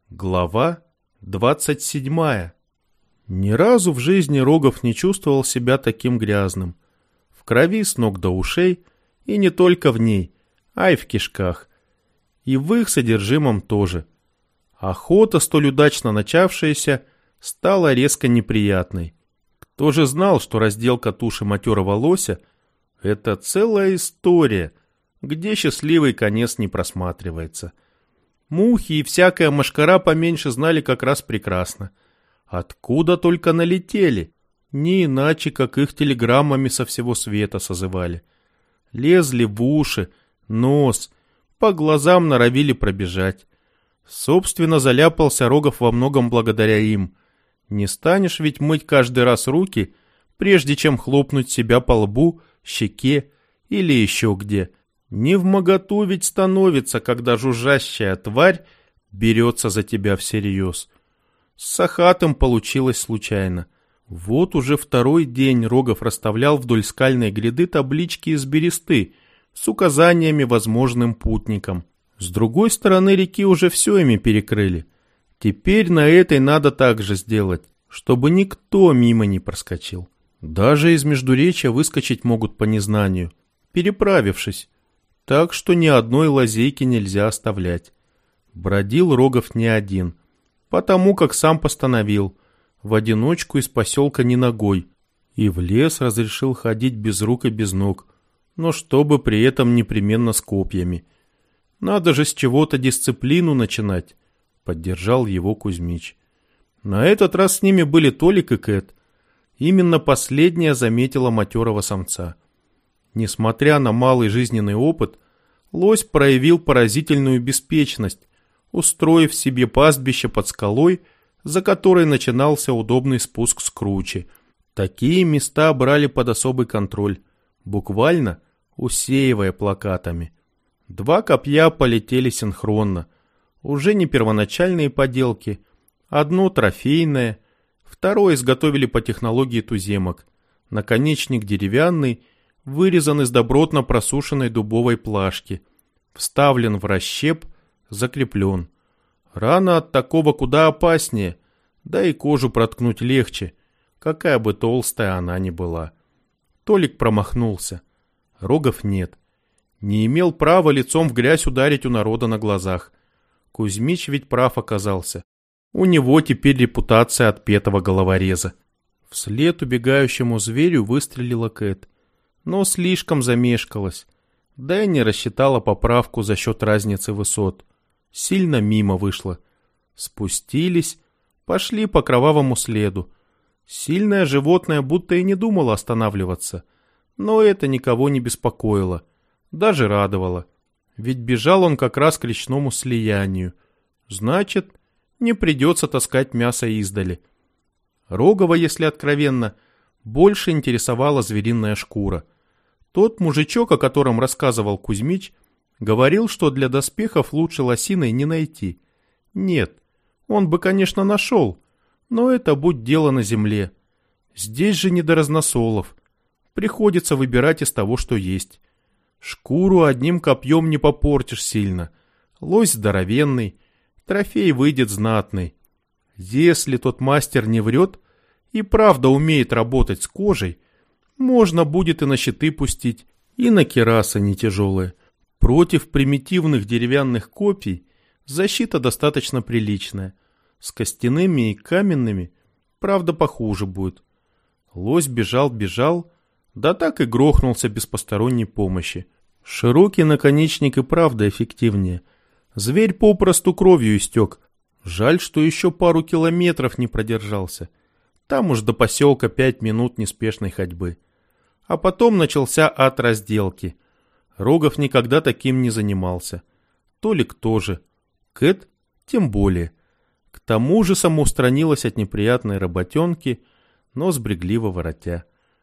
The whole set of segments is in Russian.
Глава 27. Ни разу в жизни Рогов не чувствовал себя таким грязным. В крови с ног до ушей, и не только в ней, а и в кишках. И в их содержимом тоже. Охота, столь удачно начавшаяся, стала резко неприятной. Кто же знал, что разделка туши матерого лося — это целая история, где счастливый конец не просматривается. Мухи и всякая мошкара поменьше знали как раз прекрасно. Откуда только налетели, не иначе, как их телеграммами со всего света созывали. Лезли в уши, нос, по глазам норовили пробежать. Собственно, заляпался Рогов во многом благодаря им. Не станешь ведь мыть каждый раз руки, прежде чем хлопнуть себя по лбу, щеке или еще где. Невмоготу ведь становится, когда жужжащая тварь берется за тебя всерьез. С Сахатым получилось случайно. Вот уже второй день Рогов расставлял вдоль скальной гряды таблички из бересты с указаниями возможным путникам. С другой стороны реки уже все ими перекрыли. Теперь на этой надо так же сделать, чтобы никто мимо не проскочил. Даже из междуречья выскочить могут по незнанию, переправившись. Так что ни одной лазейки нельзя оставлять. Бродил Рогов не один, потому как сам постановил, в одиночку из поселка ни ногой, и в лес разрешил ходить без рук и без ног, но чтобы при этом непременно с копьями. Надо же с чего-то дисциплину начинать, поддержал его Кузьмич. На этот раз с ними были Толик и Кэт. Именно последняя заметила матерого самца. Несмотря на малый жизненный опыт, лось проявил поразительную беспечность, устроив себе пастбище под скалой, за которой начинался удобный спуск с кручи. Такие места брали под особый контроль, буквально усеивая плакатами. 2 копья полетели синхронно, уже не первоначальные поделки, одно трофейное, второе изготовили по технологии туземок, наконечник деревянный, вырезан из добротно просушенной дубовой плашки, вставлен в расщеп, закреплен. Рана от такого куда опаснее, да и кожу проткнуть легче, какая бы толстая она ни была. Толик промахнулся. Рогов нет. Не имел права лицом в грязь ударить у народа на глазах. Кузьмич ведь прав оказался. У него теперь репутация отпетого головореза. Вслед убегающему зверю выстрелила Кэт, но слишком замешкалась, да и не рассчитала поправку за счет разницы высот. Сильно мимо вышла. Спустились, пошли по кровавому следу. Сильное животное будто и не думало останавливаться, но это никого не беспокоило, даже радовало. Ведь бежал он как раз к речному слиянию. Значит, не придется таскать мясо издали. Рогова, если откровенно, больше интересовала звериная шкура. Тот мужичок, о котором рассказывал Кузьмич, говорил, что для доспехов лучше лосиной не найти. Нет, он бы, конечно, нашел, но это будь дело на земле. Здесь же не до разносолов. Приходится выбирать из того, что есть. Шкуру одним копьем не попортишь сильно. Лось здоровенный, трофей выйдет знатный. Если тот мастер не врет и правда умеет работать с кожей, можно будет и на щиты пустить, и на кирасы не тяжелые. Против примитивных деревянных копий защита достаточно приличная. С костяными и каменными, правда, похуже будет. Лось бежал, да так и грохнулся без посторонней помощи. Широкий наконечник и правда эффективнее. Зверь попросту кровью истек. Жаль, что еще пару километров не продержался. Там уж до поселка 5 минут неспешной ходьбы. А потом начался ад разделки. Рогов никогда таким не занимался. Толик тоже. Кэт тем более. К тому же самоустранилась от неприятной работенки, но сбрегливо воротя.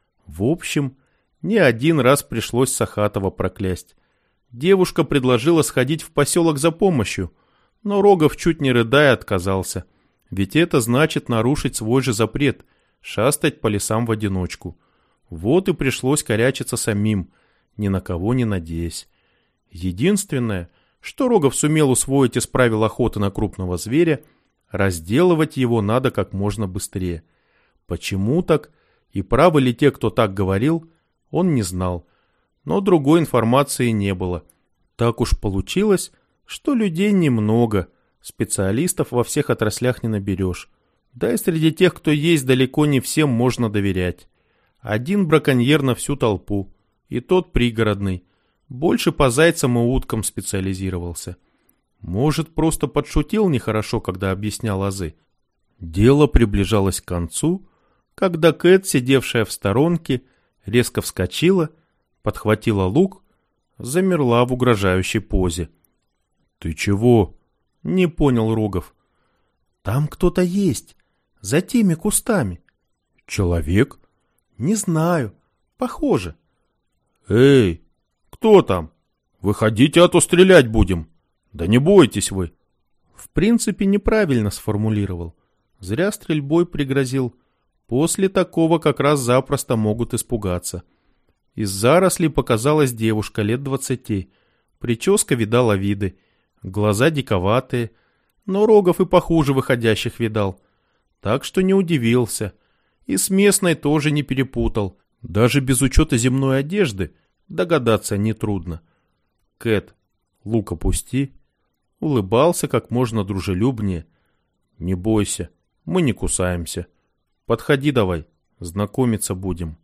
В общем, не один раз пришлось Сахатова проклясть. Девушка предложила сходить в поселок за помощью, но Рогов, чуть не рыдая, отказался. Ведь это значит нарушить свой же запрет — шастать по лесам в одиночку. Вот и пришлось корячиться самим, ни на кого не надеясь. Единственное, что Рогов сумел усвоить из правил охоты на крупного зверя, разделывать его надо как можно быстрее. Почему так, и правы ли те, кто так говорил, он не знал, но другой информации не было. Так уж получилось, что людей немного, специалистов во всех отраслях не наберешь. Да и среди тех, кто есть, далеко не всем можно доверять. Один браконьер на всю толпу, и тот пригородный. Больше по зайцам и уткам специализировался. Может, просто подшутил нехорошо, когда объяснял азы. Дело приближалось к концу, когда Кэт, сидевшая в сторонке, резко вскочила, подхватила лук, замерла в угрожающей позе. «Ты чего?» — не понял Рогов. «Там кто-то есть, за теми кустами». «Человек?» «Не знаю, похоже». «Эй, кто там? Выходите, а то стрелять будем. Да не бойтесь вы». В принципе, неправильно сформулировал. Зря стрельбой пригрозил. После такого как раз запросто могут испугаться. Из зарослей показалась девушка лет 20. Прическа видала виды. Глаза диковатые. Но Рогов и похуже выходящих видал. Так что не удивился. И с местной тоже не перепутал. Даже без учета земной одежды догадаться нетрудно. «Кэт, лук опусти». Улыбался как можно дружелюбнее. «Не бойся, мы не кусаемся. Подходи давай, знакомиться будем».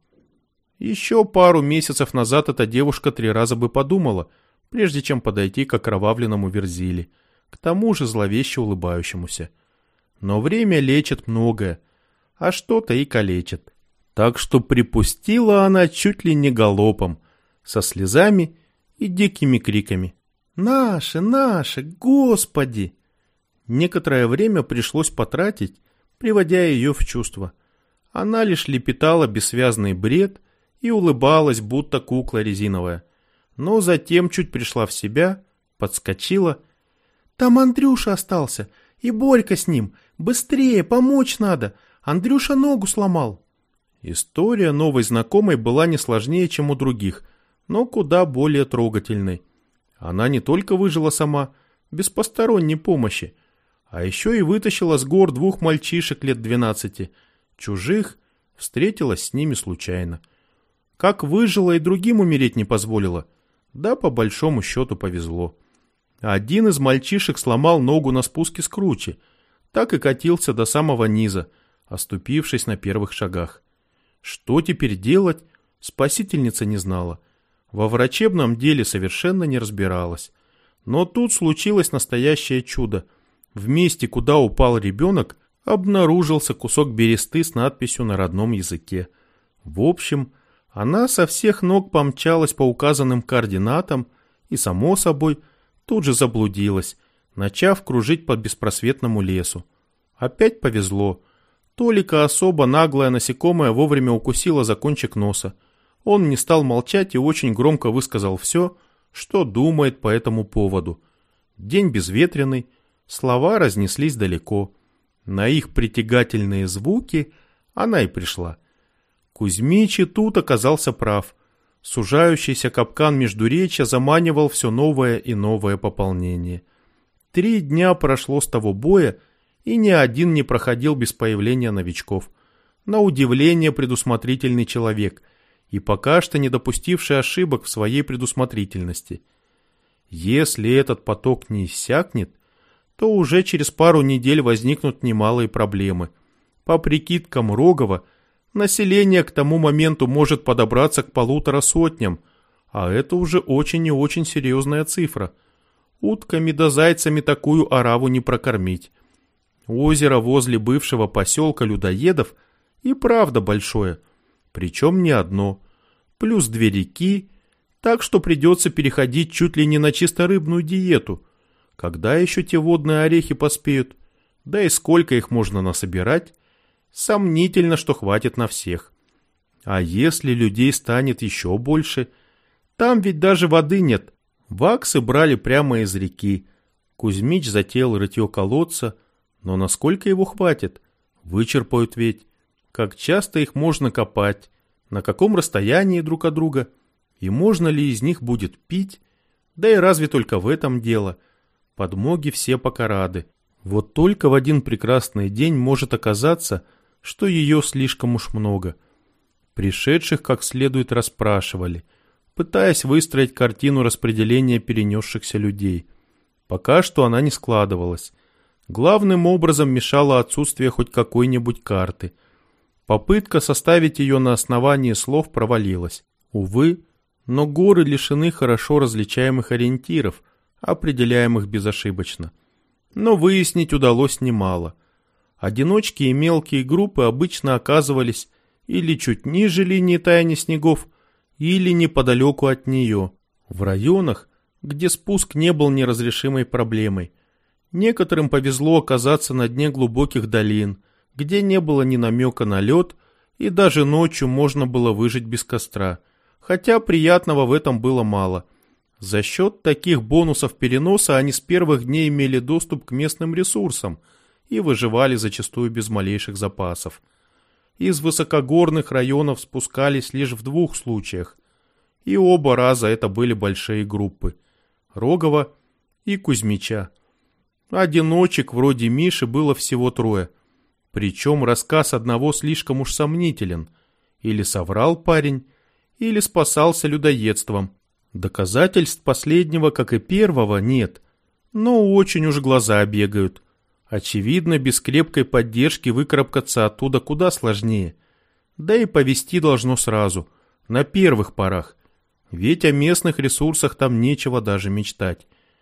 Еще пару месяцев назад эта девушка 3 раза бы подумала, прежде чем подойти к окровавленному Верзили, к тому же зловеще улыбающемуся. Но время лечит многое, а что-то и калечит. Так что припустила она чуть ли не галопом, со слезами и дикими криками. «Наши, наши, Господи!» Некоторое время пришлось потратить, приводя ее в чувство. Она лишь лепетала бессвязный бред и улыбалась, будто кукла резиновая. Но затем чуть пришла в себя, подскочила. «Там Андрюша остался, и Борька с ним. Быстрее, помочь надо. Андрюша ногу сломал». История новой знакомой была не сложнее, чем у других, но куда более трогательной. Она не только выжила сама, без посторонней помощи, а еще и вытащила с гор 2 мальчишек лет 12, чужих, встретилась с ними случайно. Как выжила и другим умереть не позволила, да по большому счету повезло. Один из мальчишек сломал ногу на спуске с кручи, так и катился до самого низа, оступившись на первых шагах. Что теперь делать, спасительница не знала. Во врачебном деле совершенно не разбиралась. Но тут случилось настоящее чудо. В месте, куда упал ребенок, обнаружился кусок бересты с надписью на родном языке. В общем, она со всех ног помчалась по указанным координатам и, само собой, тут же заблудилась, начав кружить по беспросветному лесу. Опять повезло. Толика особо наглая насекомое вовремя укусила за кончик носа. Он не стал молчать и очень громко высказал все, что думает по этому поводу. День безветренный, слова разнеслись далеко. На их притягательные звуки она и пришла. Кузьмич и тут оказался прав. Сужающийся капкан междуречья заманивал все новое и новое пополнение. 3 дня прошло с того боя, и ни один не проходил без появления новичков. На удивление предусмотрительный человек, и пока что не допустивший ошибок в своей предусмотрительности. Если этот поток не иссякнет, то уже через пару недель возникнут немалые проблемы. По прикидкам Рогова, население к тому моменту может подобраться к 150, а это уже очень и очень серьезная цифра. Утками да зайцами такую ораву не прокормить. Озеро возле бывшего поселка людоедов и правда большое, причем не одно, плюс 2 реки, так что придется переходить чуть ли не на чисто рыбную диету. Когда еще те водные орехи поспеют? Да и сколько их можно насобирать? Сомнительно, что хватит на всех. А если людей станет еще больше? Там ведь даже воды нет. Ваксы брали прямо из реки. Кузьмич затеял рытье колодца, но насколько его хватит? Вычерпают ведь. Как часто их можно копать? На каком расстоянии друг от друга? И можно ли из них будет пить? Да и разве только в этом дело? Подмоги все пока рады. Вот только в один прекрасный день может оказаться, что ее слишком уж много. Пришедших как следует расспрашивали, пытаясь выстроить картину распределения перенесшихся людей. Пока что она не складывалась. Главным образом мешало отсутствие хоть какой-нибудь карты. Попытка составить ее на основании слов провалилась. Увы, но горы лишены хорошо различаемых ориентиров, определяемых безошибочно. Но выяснить удалось немало. Одиночки и мелкие группы обычно оказывались или чуть ниже линии таяния снегов, или неподалеку от нее, в районах, где спуск не был неразрешимой проблемой. Некоторым повезло оказаться на дне глубоких долин, где не было ни намека на лед, и даже ночью можно было выжить без костра, хотя приятного в этом было мало. За счет таких бонусов переноса они с первых дней имели доступ к местным ресурсам и выживали зачастую без малейших запасов. Из высокогорных районов спускались лишь в 2 случаях, и оба раза это были большие группы – Рогова и Кузьмича. Одиночек вроде Миши было всего 3, причем рассказ одного слишком уж сомнителен. Или соврал парень, или спасался людоедством. Доказательств последнего, как и первого, нет, но очень уж глаза бегают. Очевидно, без крепкой поддержки выкарабкаться оттуда куда сложнее. Да и повезти должно сразу, на первых порах. Ведь о местных ресурсах там нечего даже мечтать.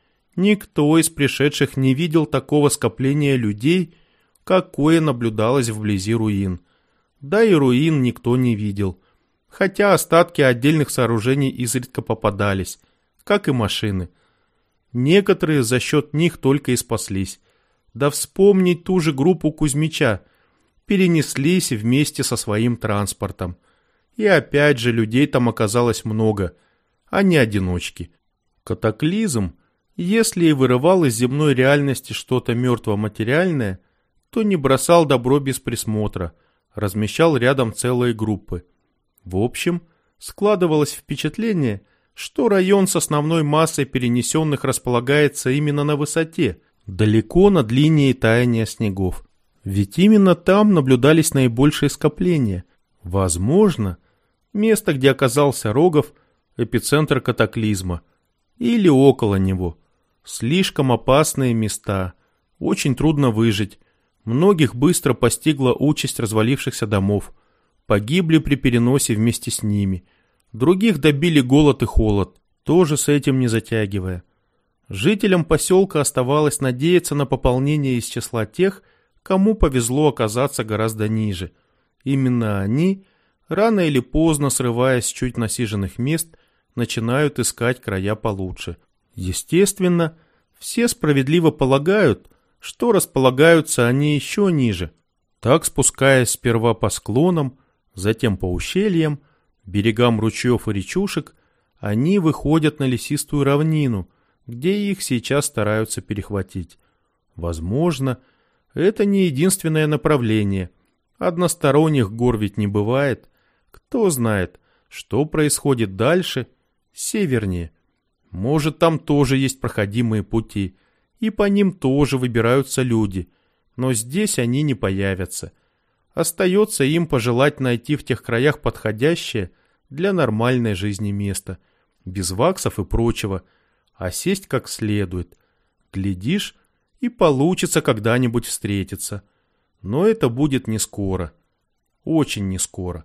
Никто из пришедших не видел такого скопления людей, какое наблюдалось вблизи руин. Да и руин никто не видел. Хотя остатки отдельных сооружений изредка попадались, как и машины. Некоторые за счет них только и спаслись. Да вспомнить ту же группу Кузьмича. Перенеслись вместе со своим транспортом. И опять же людей там оказалось много, а не одиночки. Катаклизм, если и вырывал из земной реальности что-то мертво-материальное, то не бросал добро без присмотра, размещал рядом целые группы. В общем, складывалось впечатление, что район с основной массой перенесенных располагается именно на высоте, далеко над линией таяния снегов. Ведь именно там наблюдались наибольшие скопления. Возможно, место, где оказался Рогов, эпицентр катаклизма, или около него. Слишком опасные места, очень трудно выжить. Многих быстро постигла участь развалившихся домов. Погибли при переносе вместе с ними. Других добили голод и холод, тоже с этим не затягивая. Жителям поселка оставалось надеяться на пополнение из числа тех, кому повезло оказаться гораздо ниже. Именно они, рано или поздно срываясь с чуть насиженных мест, начинают искать края получше. Естественно, все справедливо полагают, что располагаются они еще ниже. Так, спускаясь сперва по склонам, затем по ущельям, берегам ручьев и речушек, они выходят на лесистую равнину, где их сейчас стараются перехватить. Возможно, это не единственное направление. Односторонних гор ведь не бывает. Кто знает, что происходит дальше, севернее. Может, там тоже есть проходимые пути, и по ним тоже выбираются люди, но здесь они не появятся. Остается им пожелать найти в тех краях подходящее для нормальной жизни место, без ваксов и прочего, а сесть как следует. Глядишь, и получится когда-нибудь встретиться. Но это будет не скоро. Очень не скоро.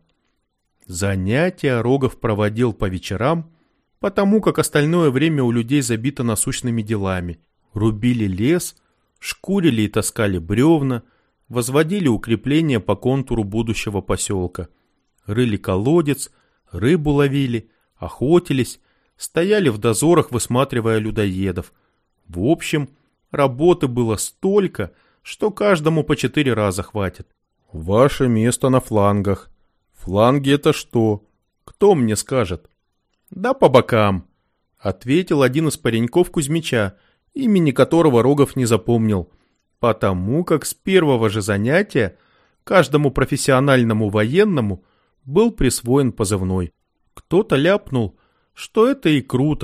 Занятия Рогов проводил по вечерам, потому как остальное время у людей забито насущными делами. Рубили лес, шкурили и таскали бревна, возводили укрепления по контуру будущего поселка. Рыли колодец, рыбу ловили, охотились, стояли в дозорах, высматривая людоедов. В общем, работы было столько, что каждому по 4 раза хватит. Ваше место на флангах. Фланги — это что? Кто мне скажет? Да по бокам, ответил один из пареньков Кузьмича, имени которого Рогов не запомнил, потому как с первого же занятия каждому профессиональному военному был присвоен позывной. Кто-то ляпнул, что это и круто,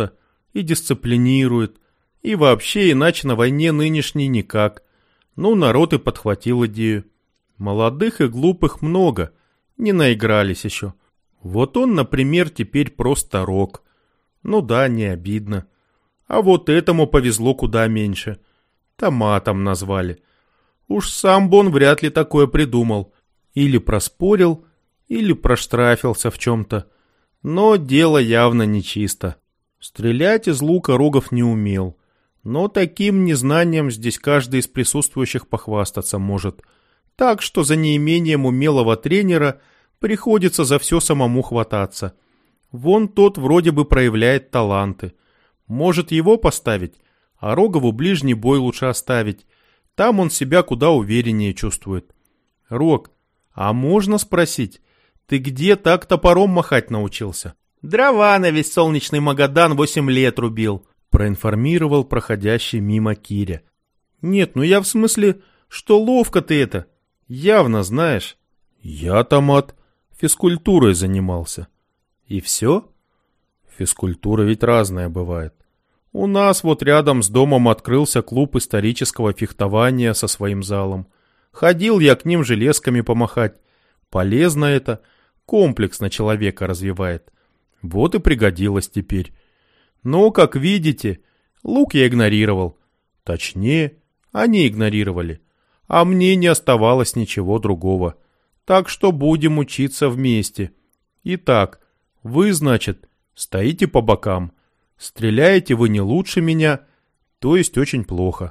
и дисциплинирует, и вообще иначе на войне нынешней никак. Ну, народ и подхватил идею. Молодых и глупых много, не наигрались еще. Вот он, например, теперь просто рок. Ну да, не обидно. А вот этому повезло куда меньше. Томатом назвали. Уж сам бы он вряд ли такое придумал. Или проспорил, или проштрафился в чем-то. Но дело явно нечисто. Стрелять из лука Рогов не умел. Но таким незнанием здесь каждый из присутствующих похвастаться может. Так что за неимением умелого тренера приходится за все самому хвататься. Вон тот вроде бы проявляет таланты. Может его поставить, а Рогову ближний бой лучше оставить. Там он себя куда увереннее чувствует. Рог, а можно спросить, ты где так топором махать научился? Дрова на весь солнечный Магадан 8 лет рубил, проинформировал проходящий мимо Киря. Нет, ну я в смысле, что ловко ты это. Явно знаешь. Я, Томат, физкультурой занимался. И все? Физкультура ведь разная бывает. У нас вот рядом с домом открылся клуб исторического фехтования со своим залом. Ходил я к ним железками помахать. Полезно это, комплексно человека развивает. Вот и пригодилось теперь. Но, как видите, лук я игнорировал. Точнее, они игнорировали. А мне не оставалось ничего другого. Так что будем учиться вместе. Итак, вы, значит, стоите по бокам. Стреляете вы не лучше меня, то есть очень плохо.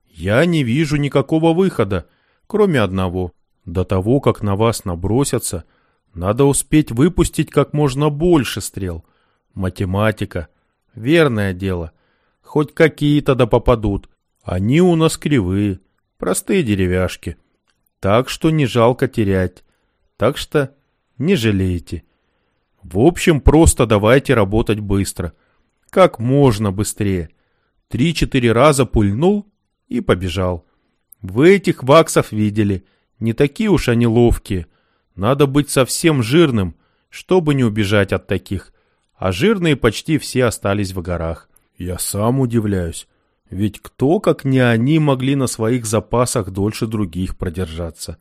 Я не вижу никакого выхода, кроме одного. До того, как на вас набросятся, надо успеть выпустить как можно больше стрел. Математика. Верное дело. Хоть какие-то да попадут. Они у нас кривые, простые деревяшки. Так что не жалко терять. Так что не жалейте. В общем, просто давайте работать быстро. Как можно быстрее. 3-4 раза пульнул и побежал. Вы этих ваксов видели. Не такие уж они ловкие. Надо быть совсем жирным, чтобы не убежать от таких. А жирные почти все остались в горах. Я сам удивляюсь. Ведь кто, как не они, могли на своих запасах дольше других продержаться?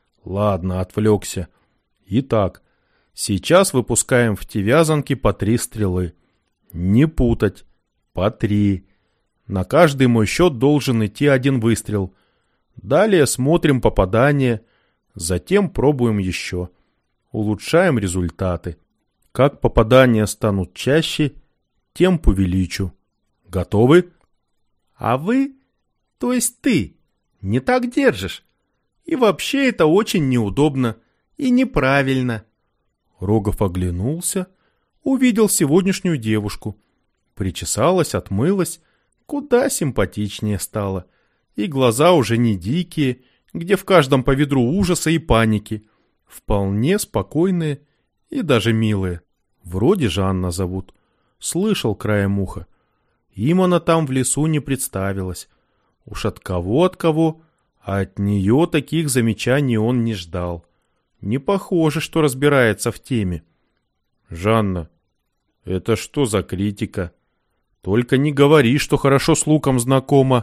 Ладно, отвлекся. Итак, сейчас выпускаем в те вязанки по 3 стрелы. Не путать. По 3. На каждый мой счет должен идти 1 выстрел. Далее смотрим попадание, затем пробуем еще. Улучшаем результаты. Как попадания станут чаще, темп увеличу. Готовы? А вы, то есть ты, не так держишь. И вообще это очень неудобно и неправильно. Рогов оглянулся, увидел сегодняшнюю девушку. Причесалась, отмылась, куда симпатичнее стала. И глаза уже не дикие, где в каждом по ведру ужаса и паники. Вполне спокойные и даже милые. Вроде Жанна зовут. Слышал краем уха. Им она там в лесу не представилась. Уж от кого, а от нее таких замечаний он не ждал. Не похоже, что разбирается в теме. Жанна, это что за критика? Только не говори, что хорошо с луком знакома.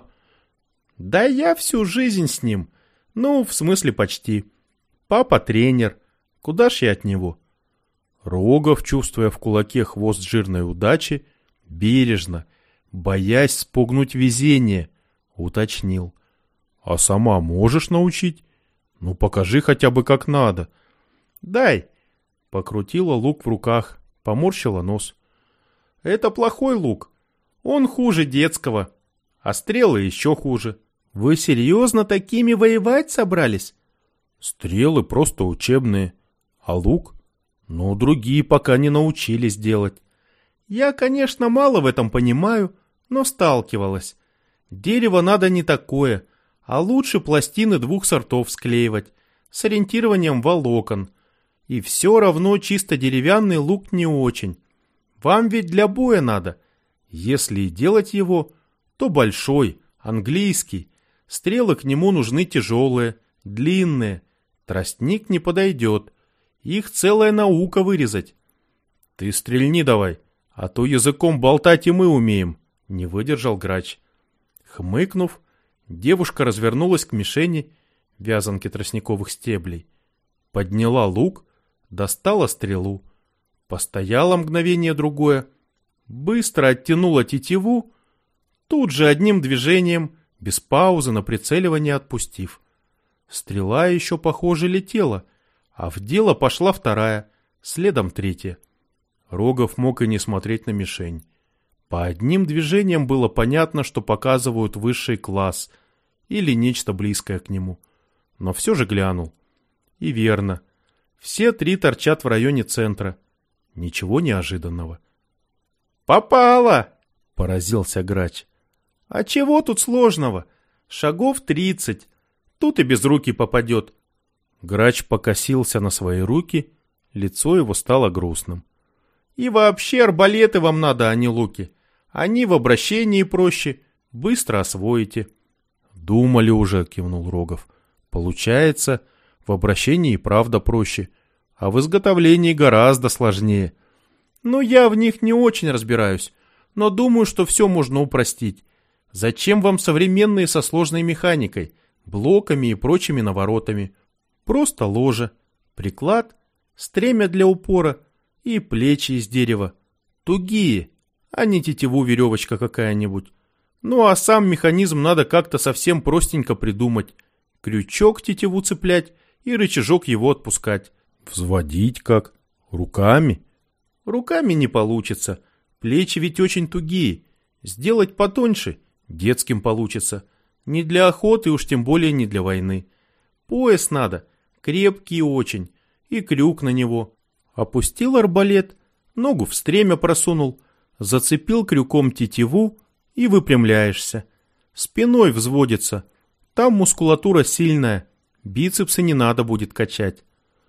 Да я всю жизнь с ним. Ну, в смысле почти. Папа тренер. Куда ж я от него? Рогов, чувствуя в кулаке хвост жирной удачи, бережно, боясь спугнуть везение, уточнил. А сама можешь научить? Ну, покажи хотя бы как надо. Дай. Покрутила лук в руках, поморщила нос. Это плохой лук. Он хуже детского. А стрелы еще хуже. Вы серьезно такими воевать собрались? Стрелы просто учебные. А лук? Ну, другие пока не научились делать. Я, конечно, мало в этом понимаю, но сталкивалась. Дерево надо не такое, а лучше пластины 2 сортов склеивать, с ориентированием волокон. И все равно чисто деревянный лук не очень. Вам ведь для боя надо. Если и делать его, то большой, английский. Стрелы к нему нужны тяжелые, длинные. Тростник не подойдет. Их целая наука вырезать. Ты стрельни давай, А то языком болтать и мы умеем, не выдержал Грач. Хмыкнув, девушка развернулась к мишени вязанки тростниковых стеблей, подняла лук, достала стрелу, постояла мгновение-другое, быстро оттянула тетиву, тут же одним движением, без паузы на прицеливание отпустив. Стрела еще, похоже, летела, а в дело пошла вторая, следом третья. Рогов мог и не смотреть на мишень. По одним движениям было понятно, что показывают высший класс или нечто близкое к нему. Но все же глянул. И верно. Все три торчат в районе центра. Ничего неожиданного. «Попало!» — поразился Грач. «А чего тут сложного? Шагов 30. Тут и без руки попадет». Грач покосился на свои руки, лицо его стало грустным. «И вообще арбалеты вам надо, а не луки. Они в обращении проще, быстро освоите». «Думали уже», — кивнул Рогов. «Получается, в обращении и правда проще, а в изготовлении гораздо сложнее». «Ну, я в них не очень разбираюсь, но думаю, что все можно упростить. Зачем вам современные со сложной механикой, блоками и прочими наворотами? Просто ложа, приклад, стремя для упора и плечи из дерева. Тугие, а не тетиву веревочка какая-нибудь. Ну а сам механизм надо как-то совсем простенько придумать. Крючок тетиву цеплять и рычажок его отпускать». «Взводить как? Руками?» «Руками не получится. Плечи ведь очень тугие. Сделать потоньше детским получится. Не для охоты, уж тем более не для войны. Пояс надо, крепкий очень, и крюк на него. Опустил арбалет, ногу в стремя просунул, зацепил крюком тетиву и выпрямляешься. Спиной взводится. Там мускулатура сильная, бицепсы не надо будет качать».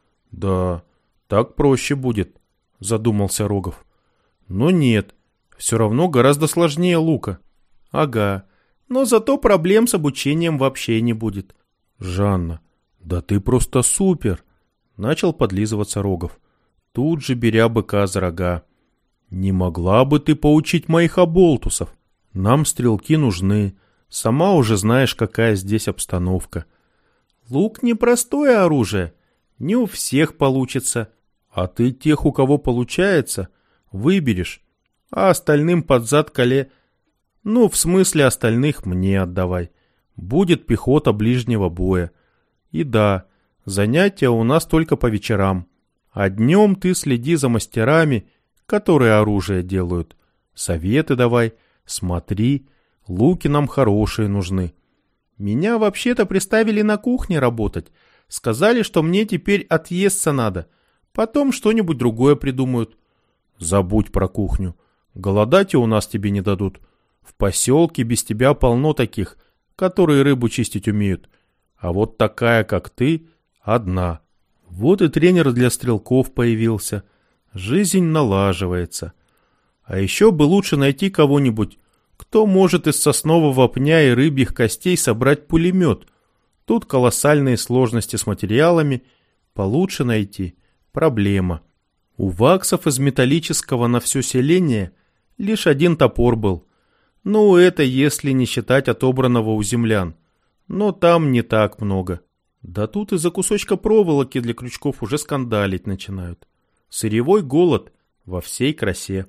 «Да, так проще будет», — задумался Рогов. «Но нет, все равно гораздо сложнее лука». «Ага, но зато проблем с обучением вообще не будет». «Жанна, да ты просто супер!» — начал подлизываться Рогов, тут же беря быка за рога. «Не могла бы ты поучить моих оболтусов? Нам стрелки нужны, сама уже знаешь, какая здесь обстановка». «Лук — непростое оружие, не у всех получится. А ты тех, у кого получается, выберешь, а остальным под зад коле... Ну, в смысле остальных мне отдавай. Будет пехота ближнего боя. И да, занятия у нас только по вечерам. А днем ты следи за мастерами, которые оружие делают. Советы давай, смотри, луки нам хорошие нужны. Меня вообще-то приставили на кухне работать. Сказали, что мне теперь отъесться надо. Потом что-нибудь другое придумают». «Забудь про кухню. Голодать и у нас тебе не дадут. В поселке без тебя полно таких, которые рыбу чистить умеют. А вот такая, как ты, одна. Вот и тренер для стрелков появился. Жизнь налаживается. А еще бы лучше найти кого-нибудь, кто может из соснового пня и рыбьих костей собрать пулемет. Тут колоссальные сложности с материалами. Получше найти проблема. У ваксов из металлического на все селение лишь один топор был. Ну, это если не считать отобранного у землян. Но там не так много. Да тут из-за кусочка проволоки для крючков уже скандалить начинают. Сырьевой голод во всей красе.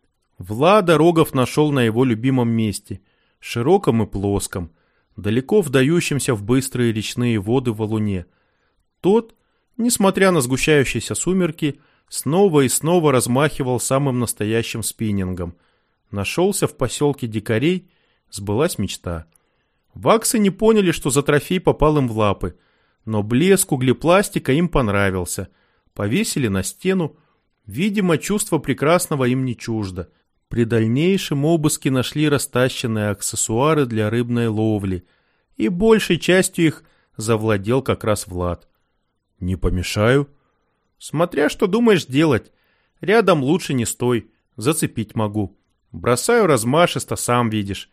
Влада Рогов нашел на его любимом месте, широком и плоском, далеко вдающемся в быстрые речные воды валуне. Тот, несмотря на сгущающиеся сумерки, снова и снова размахивал самым настоящим спиннингом. Нашелся в поселке дикарей, сбылась мечта. Ваксы не поняли, что за трофей попал им в лапы, но блеск углепластика им понравился. Повесили на стену. Видимо, чувство прекрасного им не чуждо. При дальнейшем обыске нашли растащенные аксессуары для рыбной ловли, и большей частью их завладел как раз Влад. «Не помешаю?» «Смотря что думаешь делать. Рядом лучше не стой, зацепить могу. Бросаю размашисто, сам видишь.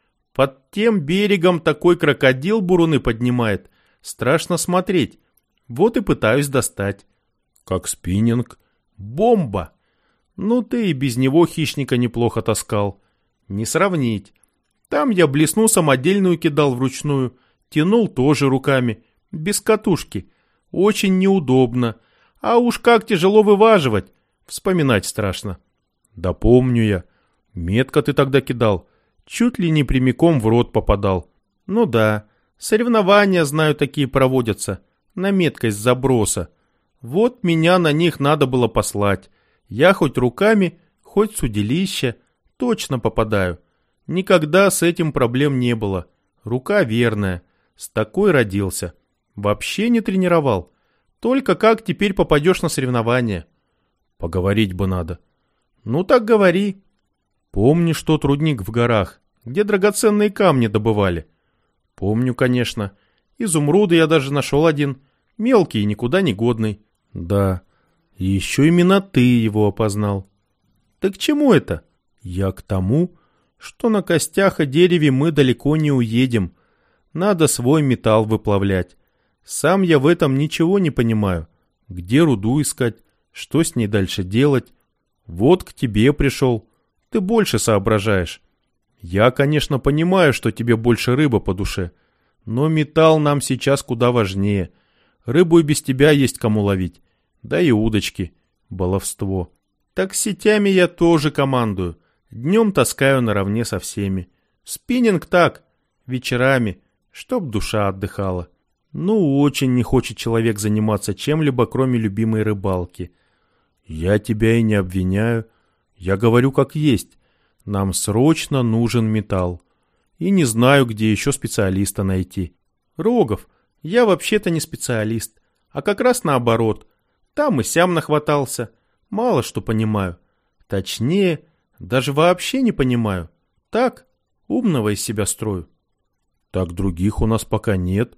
Под тем берегом такой крокодил буруны поднимает. Страшно смотреть. Вот и пытаюсь достать». «Как спиннинг?» «Бомба! Ну ты и без него хищника неплохо таскал. Не сравнить. Там я блесну самодельную кидал вручную, тянул тоже руками, без катушки. Очень неудобно. А уж как тяжело вываживать. Вспоминать страшно. Да помню я. Метко ты тогда кидал. Чуть ли не прямиком в рот попадал. Ну да, соревнования, знаю, такие проводятся. На меткость заброса. Вот меня на них надо было послать. Я хоть руками, хоть с удилища точно попадаю. Никогда с этим проблем не было. Рука верная. С такой родился. Вообще не тренировал. Только как теперь попадешь на соревнования? Поговорить бы надо. Ну так говори. Помнишь тот рудник в горах, где драгоценные камни добывали? Помню, конечно. Изумруды я даже нашел один. Мелкий и никуда не годный. Да. И еще именно ты его опознал. Так к чему это? Я к тому, что на костях и дереве мы далеко не уедем. Надо свой металл выплавлять. Сам я в этом ничего не понимаю. Где руду искать? Что с ней дальше делать? Вот к тебе пришел. Ты больше соображаешь. Я, конечно, понимаю, что тебе больше рыба по душе. Но металл нам сейчас куда важнее. Рыбу и без тебя есть кому ловить. Да и удочки. Баловство. Так с сетями я тоже командую. Днем таскаю наравне со всеми. Спиннинг так, вечерами, чтоб душа отдыхала. Ну, очень не хочет человек заниматься чем-либо, кроме любимой рыбалки. Я тебя и не обвиняю. Я говорю как есть. Нам срочно нужен металл. И не знаю, где еще специалиста найти. Рогов, я вообще-то не специалист, а как раз наоборот. Там и сям нахватался. Мало что понимаю. Точнее, даже вообще не понимаю. Так, умного из себя строю. Так других у нас пока нет.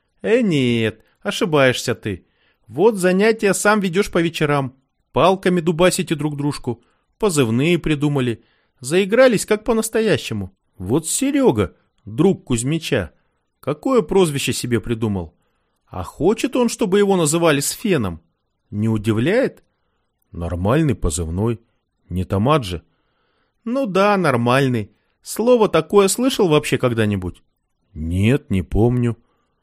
Нет, ошибаешься ты. Вот занятия сам ведешь по вечерам. Палками дубасите друг дружку. Позывные придумали. Заигрались как по-настоящему. Вот Серега, друг Кузьмича, какое прозвище себе придумал? А хочет он, чтобы его называли Сфеном? Не удивляет? Нормальный позывной. Не томат же. Ну да, нормальный. Слово такое слышал вообще когда-нибудь? Нет, не помню.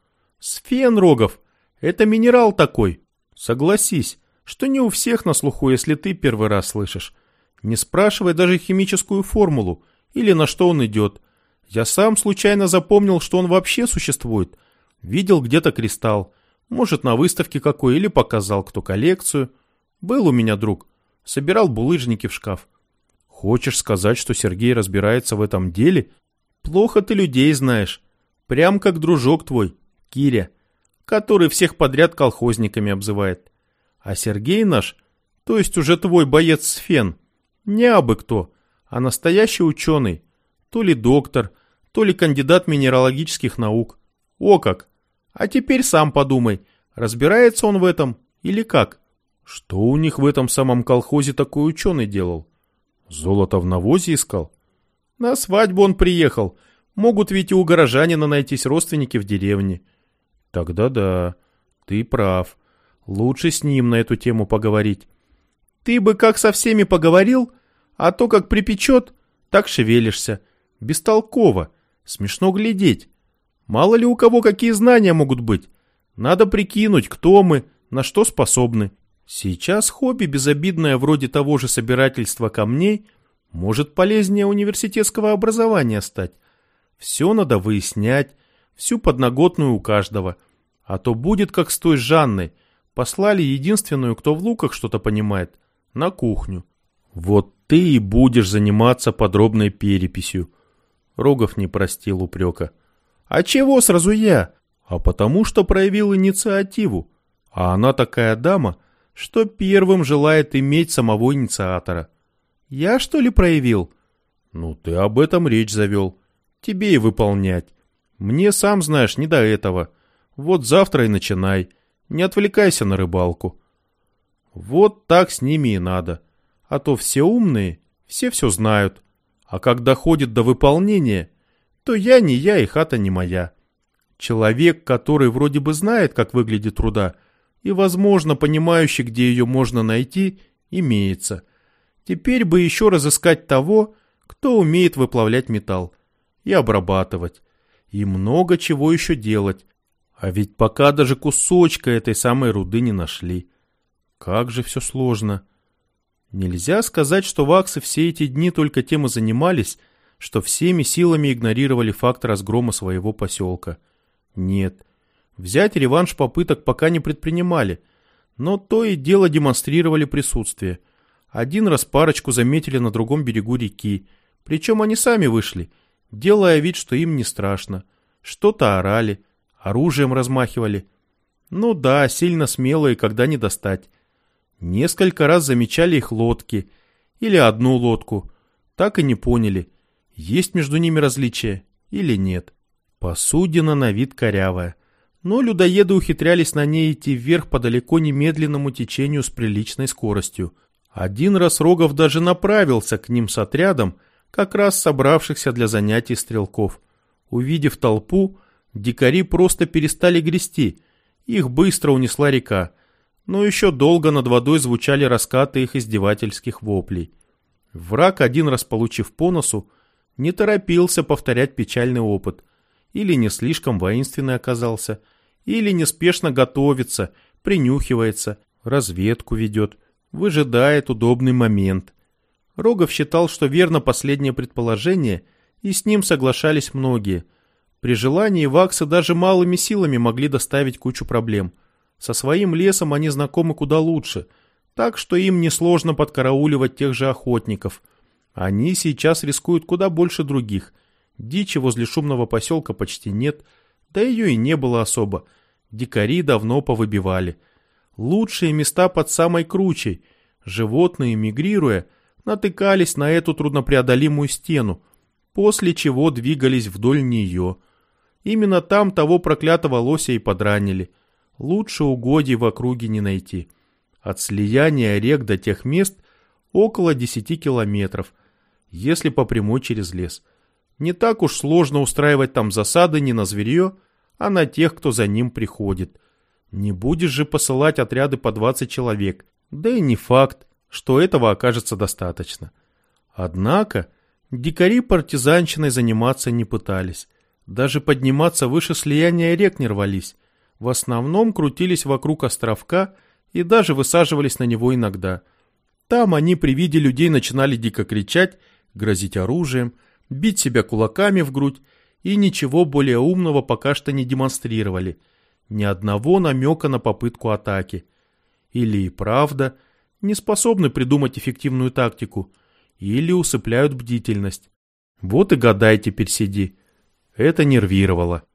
Сфен, Рогов, это минерал такой. Согласись, что не у всех на слуху, если ты первый раз слышишь. Не спрашивай даже химическую формулу или на что он идет. Я сам случайно запомнил, что он вообще существует. Видел где-то кристалл. Может, на выставке какой, или показал кто коллекцию. Был у меня друг. Собирал булыжники в шкаф. Хочешь сказать, что Сергей разбирается в этом деле? Плохо ты людей знаешь. Прям как дружок твой, Киря, который всех подряд колхозниками обзывает. А Сергей наш, то есть уже твой боец Сфен, не абы кто, а настоящий ученый. То ли доктор, то ли кандидат минералогических наук. О как! А теперь сам подумай, разбирается он в этом или как? Что у них в этом самом колхозе такой ученый делал? Золото в навозе искал? На свадьбу он приехал. Могут ведь и у горожанина найтись родственники в деревне. Тогда да, ты прав. Лучше с ним на эту тему поговорить. Ты бы как со всеми поговорил, а то как припечет, так шевелишься. Бестолково, смешно глядеть. Мало ли у кого какие знания могут быть. Надо прикинуть, кто мы, на что способны. Сейчас хобби безобидное вроде того же собирательства камней может полезнее университетского образования стать. Все надо выяснять, всю подноготную у каждого. А то будет как с той Жанной. Послали единственную, кто в луках что-то понимает, на кухню. Вот ты и будешь заниматься подробной переписью. Рогов не простил упрека. А чего сразу я? А потому что проявил инициативу. А она такая дама, что первым желает иметь самого инициатора. Я что ли проявил? Ну ты об этом речь завел. Тебе и выполнять. Мне, сам знаешь, не до этого. Вот завтра и начинай. Не отвлекайся на рыбалку. Вот так с ними и надо. А то все умные, все знают. А как доходит до выполнения, то я не я и хата не моя. Человек, который вроде бы знает, как выглядит руда, и, возможно, понимающий, где ее можно найти, имеется. Теперь бы еще разыскать того, кто умеет выплавлять металл и обрабатывать, и много чего еще делать. А ведь пока даже кусочка этой самой руды не нашли. Как же все сложно. Нельзя сказать, что ваксы все эти дни только тем и занимались, что всеми силами игнорировали факт разгрома своего поселка. Нет, взять реванш попыток пока не предпринимали, но то и дело демонстрировали присутствие. Один раз парочку заметили на другом берегу реки, причем они сами вышли, делая вид, что им не страшно. Что-то орали, оружием размахивали. Ну да, сильно смелые, когда не достать. Несколько раз замечали их лодки, или одну лодку, так и не поняли, есть между ними различия или нет. Посудина на вид корявая, но людоеды ухитрялись на ней идти вверх по далеко не медленному течению с приличной скоростью. Один раз Рогов даже направился к ним с отрядом, как раз собравшихся для занятий стрелков. Увидев толпу, дикари просто перестали грести, их быстро унесла река, но еще долго над водой звучали раскаты их издевательских воплей. Враг, один раз получив по носу, не торопился повторять печальный опыт, или не слишком воинственный оказался, или неспешно готовится, принюхивается, разведку ведет, выжидает удобный момент. Рогов считал, что верно последнее предположение, и с ним соглашались многие. При желании ваксы даже малыми силами могли доставить кучу проблем. Со своим лесом они знакомы куда лучше, так что им несложно подкарауливать тех же охотников. Они сейчас рискуют куда больше других. Дичи возле шумного поселка почти нет, да ее и не было особо. Дикари давно повыбивали. Лучшие места под самой кручей. Животные, мигрируя, натыкались на эту труднопреодолимую стену, после чего двигались вдоль нее. Именно там того проклятого лося и подранили. Лучше угодий в округе не найти. От слияния рек до тех мест около 10 километров, если по прямой через лес. Не так уж сложно устраивать там засады не на зверье, а на тех, кто за ним приходит. Не будешь же посылать отряды по 20 человек, да и не факт, что этого окажется достаточно. Однако дикари партизанщиной заниматься не пытались. Даже подниматься выше слияния рек не рвались. В основном крутились вокруг островка и даже высаживались на него иногда. Там они при виде людей начинали дико кричать, грозить оружием, бить себя кулаками в грудь и ничего более умного пока что не демонстрировали. Ни одного намека на попытку атаки. Или и правда не способны придумать эффективную тактику, или усыпляют бдительность. Вот и гадай теперь сиди. Это нервировало.